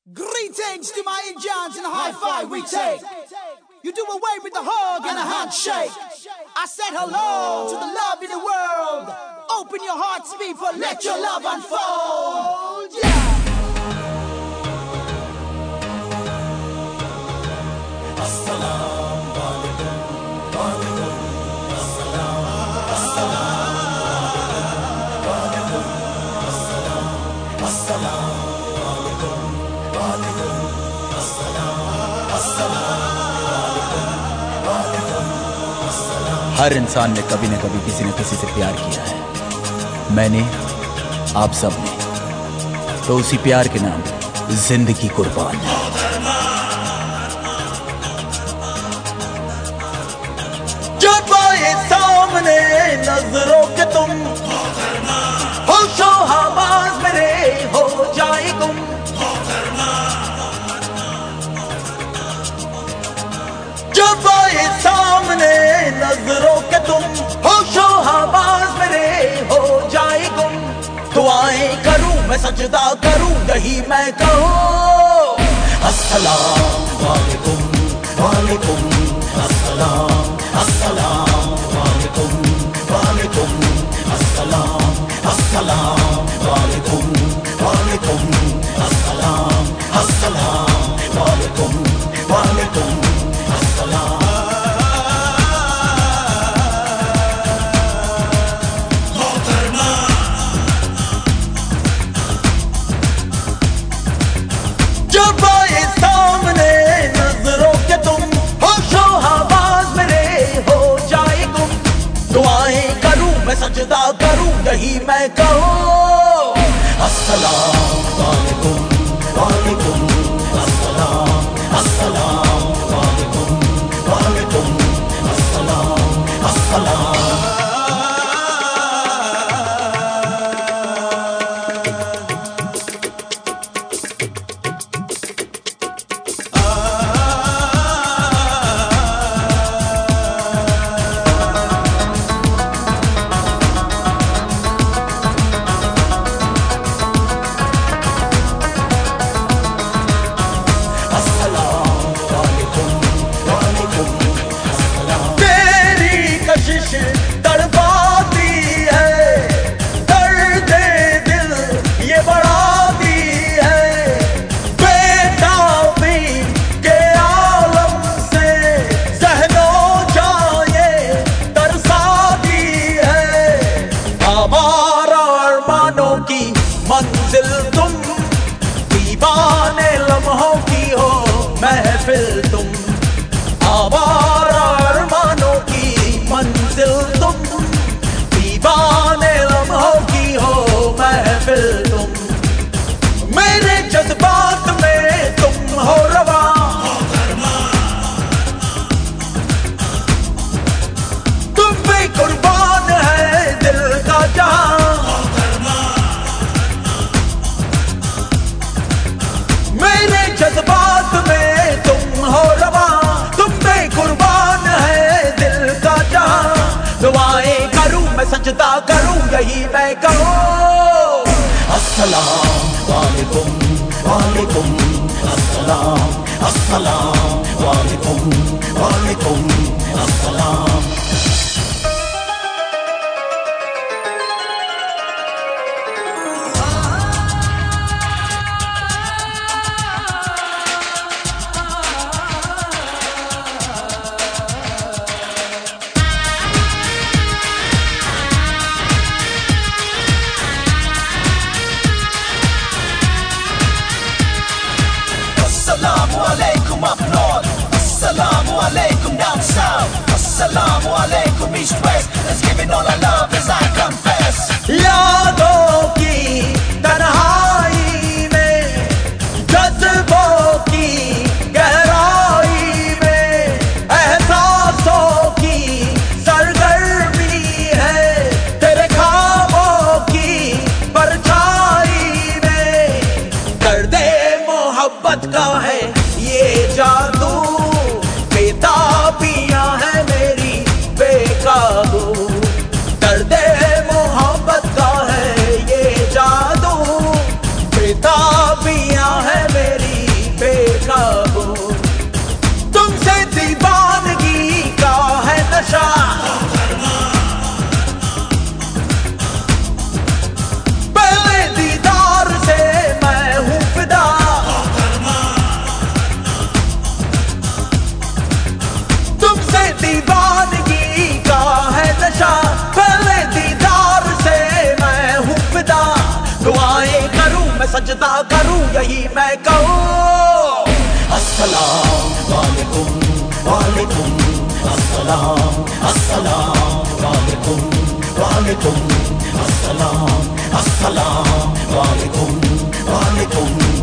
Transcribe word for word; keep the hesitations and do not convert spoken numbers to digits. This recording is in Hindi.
Greetings to my Indians and a high five we take. You do away with the hug and a handshake. I said hello to the love in the world. Open your hearts, people, let your love unfold. Yeah. Assalamu alaikum, alaikum, assalamu, assalamu alaikum, assalamu, assalamu. हर इंसान ने कभी न कभी किसी न किसी से प्यार किया है। मैंने, आप सब ने, तो उसी प्यार के नाम जिंदगी कुर्बान। जब आए सामने नजरों के तुम, होशो हवास मेरे हो जाए गुम। जब आए सामने नजरों के तुम, होशो हवास मेरे हो जाए गुम। दुआएं करूं मैं सजदा करूं यही मैं कहूं। अस्सलाम वालेकुम वालेकुम अस्सलाम अस्सलाम वालेकुम वालेकुम अस्सलाम अस्सलाम वालेकुम वालेकुम अस्सलाम अस्सलाम वालेकुम वालेकुम अस्सलाम। जब आए सामने नजरों के तुम, होशो हवास मेरे हो जाए गुम। दुआएं करूं मैं सजदा करूं यही मैं कहूं। अस्सलाम वालेकुम वालेकुम अस्सलाम अस्सलाम वालेकुम वालेकुम अस्सलाम अस्सलाम। मंजिल तुम, दीवाने लम्हों की हो महफिल तुम। आवारा अरमानों की मंजिल तुम, दीवाने लम्हों की हो महफिल तुम। मेरे जज्बात में तुम हो रवा, तुम पे कुर्बान है दिल का जहां। मेरे जज्बात में तुम हो रवा, तुम पे कुर्बान है दिल का जहां। दुआएं करूं मैं सजदा करूं यही मैं कहूं। अस्सलाम वालेकुम वालेकुम अस्सलाम अस्सलाम वालेकुम वालेकुम अस्सलाम। Assalamu alaikum up north, assalamu alaikum down south, assalamu alaikum east west. Let's give it all our love as I confess. यादों की तन्हाई में, जज्बों की गहराई में, एहसासों की सरगर्मी है तेरे ख्वाबों की परछाई में। दर्दे मोहब्बत का है ये जादू, बेताबियां है मेरी बेकाबू। दर्दे मोहब्बत का है ये जादू, बेताबियां है मेरी नहीं मैं कहूँ। अस्सलाम वालेकुम वालेकुम अस्सलाम अस्सलाम वालेकुम वालेकुम अस्सलाम अस्सलाम वालेकुम वालेकुम